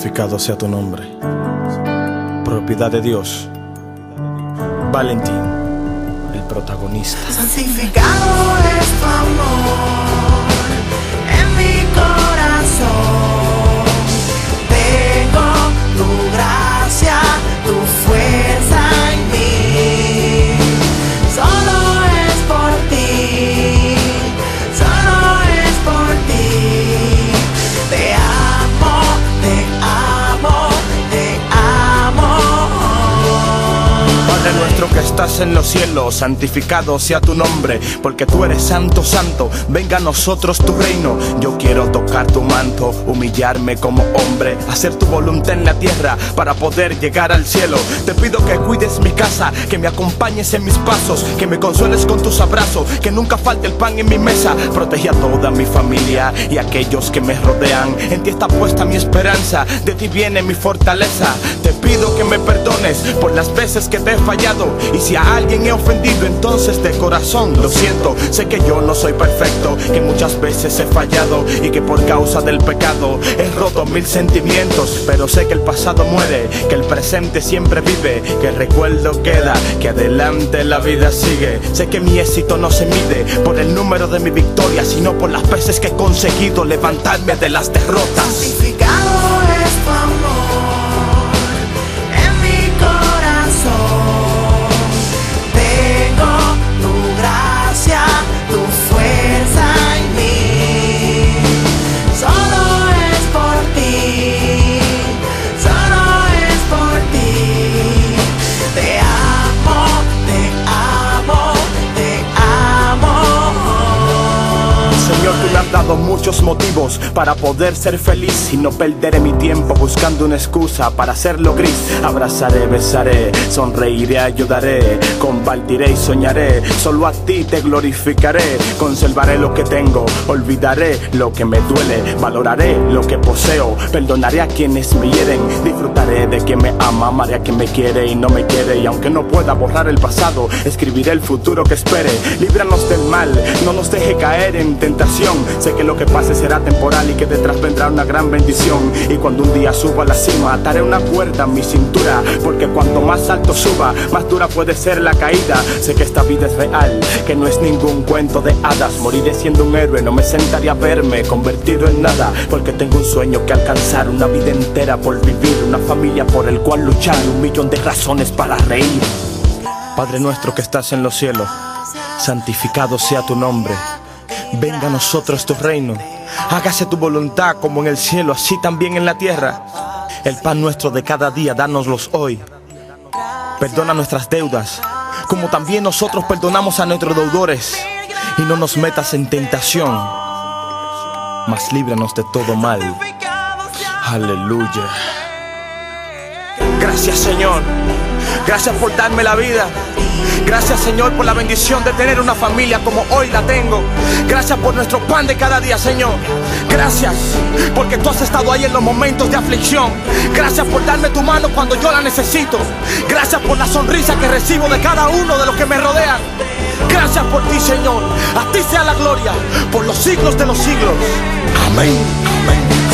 Santificado sea tu nombre. Propiedad de Dios. Valentín, el protagonista. Santificado es tu amor en mi corazón. Tengo tu gracia, tu fuerza en mí. Solo es por ti, solo es por ti. Te amo, te amo, te amo. Padre nuestro que estás en los cielos, santificado sea tu nombre, porque tú eres santo, santo. Venga a nosotros tu reino. Yo quiero tocar tu manto, humillarme como hombre, hacer tu voluntad en la tierra para poder llegar al cielo. Te pido que cuides mi casa, que me acompañes en mis pasos, que me consueles con tus abrazos, que nunca falte el pan en mi mesa. Protege a toda mi familia y a aquellos que me rodean. En ti está puesta mi esperanza, de ti viene mi fortaleza. Te pido que me perdones por las veces que te he fallado, y si a alguien he ofendido, entonces de corazón lo siento. Sé que yo no soy perfecto, que muchas veces he fallado y que por causa del pecado he roto mil sentimientos, pero sé que el pasado muere, que el presente siempre vive, que el recuerdo queda, que adelante la vida sigue. Sé que mi éxito no se mide por el número de mi victoria, sino por las veces que he conseguido levantarme de las derrotas. Santificado es tu amor en mi corazón. Tengo tu gracia, tu fuerza en mí. Solo es por ti, solo es por ti. Te amo, te amo, te amo. Señor, tú me has dado muchos motivos para poder ser feliz y no perderé mi tiempo buscando una excusa para hacerlo gris. Abrazaré, besaré, sonreiré, ayudaré, compartiré y soñaré. Solo a ti te glorificaré. Conservaré lo que tengo, olvidaré lo que me duele, valoraré lo que poseo, perdonaré a quienes me hieren, disfrutaré de quien me ama, amaré a quien me quiere y no me quiere. Y aunque no pueda borrar el pasado, escribiré el futuro que espere. Líbranos del mal, no nos deje caer en tentación. Sé que lo que pase será temporal y que detrás vendrá una gran bendición. Y cuando un día suba a la cima, ataré una cuerda a mi cintura, porque cuanto más alto suba, más dura puede ser la caída. Sé que esta vida es real, que no es ningún cuento de hadas. Moriré siendo un héroe, no me sentaría a verme convertido en nada, porque tengo un sueño que alcanzar, una vida entera por vivir, una familia por el cual luchar, 1.000.000 de razones para reír. Padre nuestro que estás en los cielos, santificado sea tu nombre. Venga a nosotros tu reino, hágase tu voluntad como en el cielo, así también en la tierra. El pan nuestro de cada día, dánoslos hoy. Perdona nuestras deudas, como también nosotros perdonamos a nuestros deudores. Y no nos metas en tentación, mas líbranos de todo mal. Aleluya. Gracias, Señor. Gracias por darme la vida. Gracias, Señor, por la bendición de tener una familia como hoy la tengo. Gracias por nuestro pan de cada día, Señor. Gracias porque tú has estado ahí en los momentos de aflicción. Gracias por darme tu mano cuando yo la necesito. Gracias por la sonrisa que recibo de cada uno de los que me rodean. Gracias por ti, Señor. A ti sea la gloria por los siglos de los siglos. Amén. Amén.